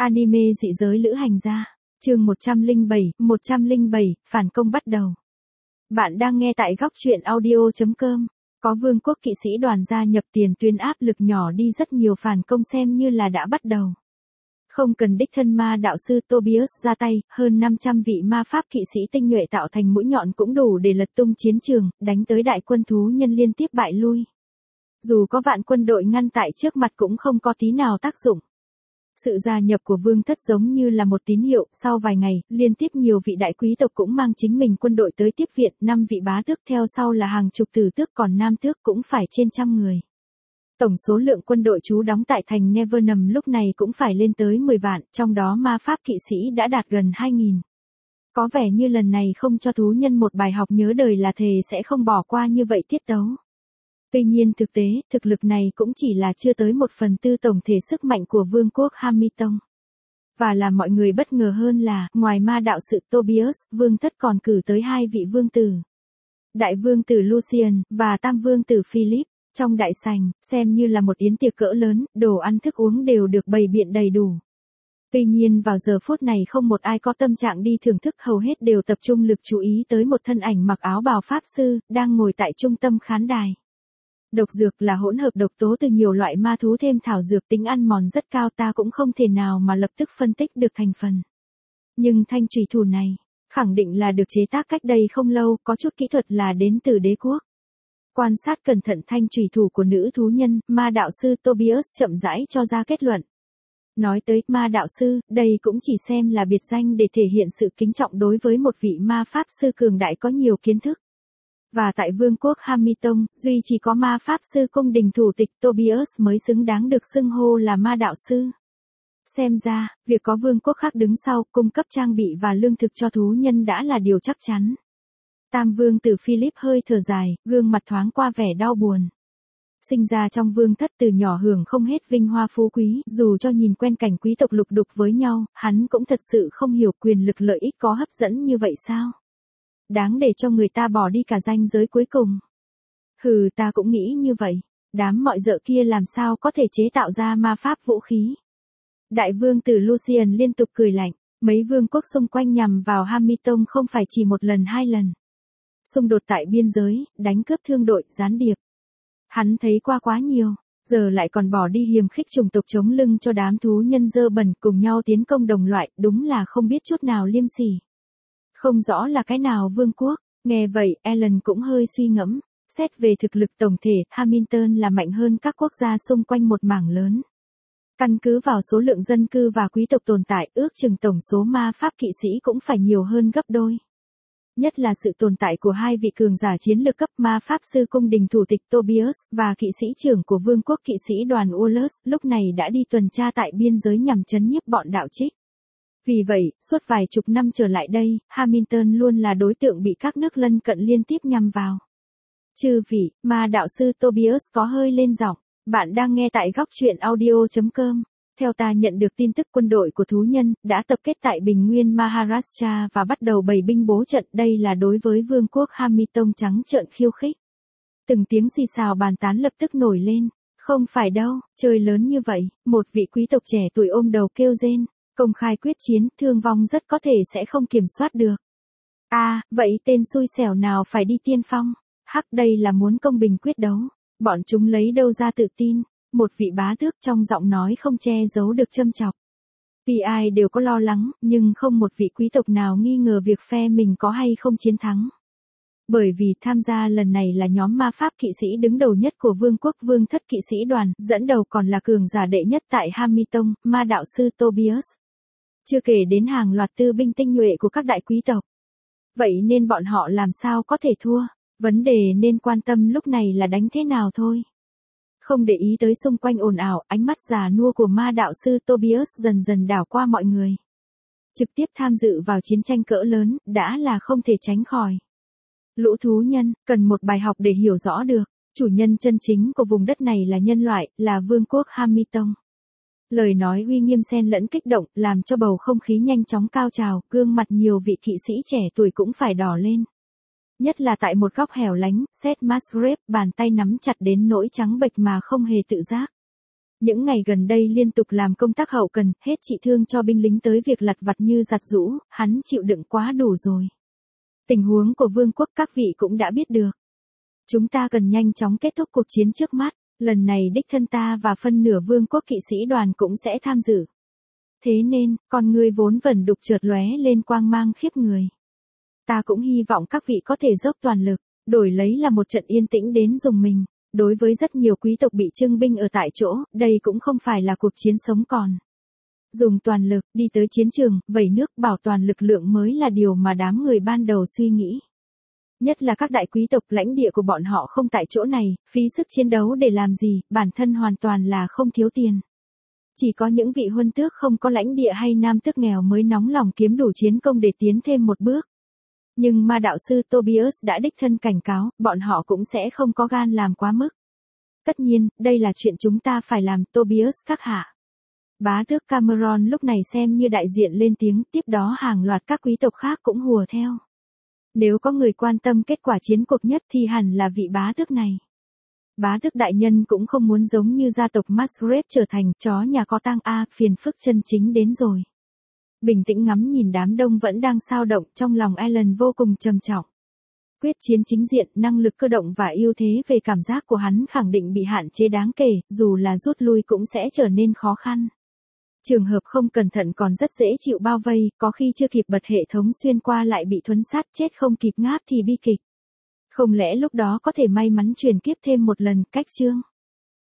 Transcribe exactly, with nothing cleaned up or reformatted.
Anime dị giới lữ hành gia. Chương một trăm lẻ bảy, một trăm lẻ bảy, phản công bắt đầu. Bạn đang nghe tại góc truyện audio chấm com. Có vương quốc kỵ sĩ đoàn gia nhập tiền tuyến áp lực nhỏ đi rất nhiều phản công xem như là đã bắt đầu. Không cần đích thân ma đạo sư Tobias ra tay, hơn năm trăm vị ma pháp kỵ sĩ tinh nhuệ tạo thành mũi nhọn cũng đủ để lật tung chiến trường, đánh tới đại quân thú nhân liên tiếp bại lui. Dù có vạn quân đội ngăn tại trước mặt cũng không có tí nào tác dụng. Sự gia nhập của vương thất giống như là một tín hiệu, sau vài ngày, liên tiếp nhiều vị đại quý tộc cũng mang chính mình quân đội tới tiếp viện, năm vị bá tước theo sau là hàng chục tử tước còn nam tước cũng phải trên trăm người. Tổng số lượng quân đội trú đóng tại thành Nevernum lúc này cũng phải lên tới mười vạn, trong đó ma pháp kỵ sĩ đã đạt gần hai nghìn. Có vẻ như lần này không cho thú nhân một bài học nhớ đời là thề sẽ không bỏ qua như vậy tiết tấu. Tuy nhiên thực tế, thực lực này cũng chỉ là chưa tới một phần tư tổng thể sức mạnh của vương quốc Hamilton. Và làm mọi người bất ngờ hơn là, ngoài ma đạo sự Tobias, vương thất còn cử tới hai vị vương tử. Đại vương tử Lucian, và tam vương tử Philip. Trong đại sảnh, xem như là một yến tiệc cỡ lớn, đồ ăn thức uống đều được bày biện đầy đủ. Tuy nhiên vào giờ phút này không một ai có tâm trạng đi thưởng thức, hầu hết đều tập trung lực chú ý tới một thân ảnh mặc áo bào pháp sư, đang ngồi tại trung tâm khán đài. Độc dược là hỗn hợp độc tố từ nhiều loại ma thú thêm thảo dược, tính ăn mòn rất cao, ta cũng không thể nào mà lập tức phân tích được thành phần. Nhưng thanh chủy thủ này, khẳng định là được chế tác cách đây không lâu, có chút kỹ thuật là đến từ đế quốc. Quan sát cẩn thận thanh chủy thủ của nữ thú nhân, ma đạo sư Tobias chậm rãi cho ra kết luận. Nói tới ma đạo sư, đây cũng chỉ xem là biệt danh để thể hiện sự kính trọng đối với một vị ma pháp sư cường đại có nhiều kiến thức. Và tại vương quốc Hamilton, duy chỉ có ma pháp sư cung đình thủ tịch Tobias mới xứng đáng được xưng hô là ma đạo sư. Xem ra, việc có vương quốc khác đứng sau, cung cấp trang bị và lương thực cho thú nhân đã là điều chắc chắn. Tam vương tử Philip hơi thở dài, gương mặt thoáng qua vẻ đau buồn. Sinh ra trong vương thất từ nhỏ hưởng không hết vinh hoa phú quý, dù cho nhìn quen cảnh quý tộc lục đục với nhau, hắn cũng thật sự không hiểu quyền lực lợi ích có hấp dẫn như vậy sao? Đáng để cho người ta bỏ đi cả ranh giới cuối cùng. Hừ, ta cũng nghĩ như vậy. Đám mọi dợ kia làm sao có thể chế tạo ra ma pháp vũ khí. Đại vương tử Lucian liên tục cười lạnh. Mấy vương quốc xung quanh nhằm vào Hamilton không phải chỉ một lần hai lần. Xung đột tại biên giới, đánh cướp thương đội, gián điệp. Hắn thấy qua quá nhiều, giờ lại còn bỏ đi hiềm khích chủng tộc chống lưng cho đám thú nhân dơ bẩn cùng nhau tiến công đồng loại, đúng là không biết chút nào liêm sỉ. Không rõ là cái nào vương quốc, nghe vậy, Ellen cũng hơi suy ngẫm, xét về thực lực tổng thể, Hamilton là mạnh hơn các quốc gia xung quanh một mảng lớn. Căn cứ vào số lượng dân cư và quý tộc tồn tại, ước chừng tổng số ma pháp kỵ sĩ cũng phải nhiều hơn gấp đôi. Nhất là sự tồn tại của hai vị cường giả chiến lược cấp ma pháp sư cung đình thủ tịch Tobias, và kỵ sĩ trưởng của vương quốc kỵ sĩ đoàn Ullus, lúc này đã đi tuần tra tại biên giới nhằm trấn nhiếp bọn đạo trích. Vì vậy, suốt vài chục năm trở lại đây, Hamilton luôn là đối tượng bị các nước lân cận liên tiếp nhằm vào. Chư vị, ma đạo sư Tobias có hơi lên giọng. Bạn đang nghe tại góc truyện audio chấm com. Theo ta nhận được tin tức, quân đội của thú nhân đã tập kết tại bình nguyên Maharashtra và bắt đầu bày binh bố trận, đây là đối với vương quốc Hamilton trắng trợn khiêu khích. Từng tiếng xì xào bàn tán lập tức nổi lên. Không phải đâu, chơi lớn như vậy, một vị quý tộc trẻ tuổi ôm đầu kêu rên. Công khai quyết chiến, thương vong rất có thể sẽ không kiểm soát được. À, vậy tên xui xẻo nào phải đi tiên phong? Hắc, đây là muốn công bình quyết đấu. Bọn chúng lấy đâu ra tự tin? Một vị bá tước trong giọng nói không che giấu được châm chọc. Vì ai đều có lo lắng, nhưng không một vị quý tộc nào nghi ngờ việc phe mình có hay không chiến thắng. Bởi vì tham gia lần này là nhóm ma pháp kỵ sĩ đứng đầu nhất của vương quốc vương thất kỵ sĩ đoàn, dẫn đầu còn là cường giả đệ nhất tại Hamilton, ma đạo sư Tobias. Chưa kể đến hàng loạt tư binh tinh nhuệ của các đại quý tộc. Vậy nên bọn họ làm sao có thể thua, vấn đề nên quan tâm lúc này là đánh thế nào thôi. Không để ý tới xung quanh ồn ào, ánh mắt già nua của ma đạo sư Tobias dần dần đảo qua mọi người. Trực tiếp tham dự vào chiến tranh cỡ lớn, đã là không thể tránh khỏi. Lũ thú nhân, cần một bài học để hiểu rõ được, chủ nhân chân chính của vùng đất này là nhân loại, là vương quốc Hamilton. Lời nói uy nghiêm xen lẫn kích động, làm cho bầu không khí nhanh chóng cao trào, gương mặt nhiều vị kỵ sĩ trẻ tuổi cũng phải đỏ lên. Nhất là tại một góc hẻo lánh, Seth Musgrave bàn tay nắm chặt đến nỗi trắng bệch mà không hề tự giác. Những ngày gần đây liên tục làm công tác hậu cần, hết trị thương cho binh lính tới việc lặt vặt như giặt giũ, hắn chịu đựng quá đủ rồi. Tình huống của vương quốc các vị cũng đã biết được. Chúng ta cần nhanh chóng kết thúc cuộc chiến trước mắt, lần này đích thân ta và phân nửa vương quốc kỵ sĩ đoàn cũng sẽ tham dự. Thế nên, con người vốn vẩn đục chợt lóe lên quang mang khiếp người. Ta cũng hy vọng các vị có thể dốc toàn lực, đổi lấy là một trận yên tĩnh đến dùng mình. Đối với rất nhiều quý tộc bị trưng binh ở tại chỗ, đây cũng không phải là cuộc chiến sống còn. Dùng toàn lực, đi tới chiến trường, vẩy nước bảo toàn lực lượng mới là điều mà đám người ban đầu suy nghĩ. Nhất là các đại quý tộc, lãnh địa của bọn họ không tại chỗ này, phí sức chiến đấu để làm gì, bản thân hoàn toàn là không thiếu tiền. Chỉ có những vị huân tước không có lãnh địa hay nam tước nghèo mới nóng lòng kiếm đủ chiến công để tiến thêm một bước. Nhưng ma đạo sư Tobias đã đích thân cảnh cáo, bọn họ cũng sẽ không có gan làm quá mức. Tất nhiên, đây là chuyện chúng ta phải làm, Tobias các hạ. Bá tước Cameron lúc này xem như đại diện lên tiếng, tiếp đó hàng loạt các quý tộc khác cũng hùa theo. Nếu có người quan tâm kết quả chiến cuộc nhất thì hẳn là vị bá tước này. Bá tước đại nhân cũng không muốn giống như gia tộc Musgrave trở thành chó nhà có tang a, phiền phức chân chính đến rồi. Bình tĩnh ngắm nhìn đám đông vẫn đang xao động, trong lòng Alan vô cùng trầm trọng. Quyết chiến chính diện, năng lực cơ động và ưu thế về cảm giác của hắn khẳng định bị hạn chế đáng kể, dù là rút lui cũng sẽ trở nên khó khăn. Trường hợp không cẩn thận còn rất dễ chịu bao vây, có khi chưa kịp bật hệ thống xuyên qua lại bị thuấn sát chết không kịp ngáp thì bi kịch. Không lẽ lúc đó có thể may mắn chuyển kiếp thêm một lần, cách chương.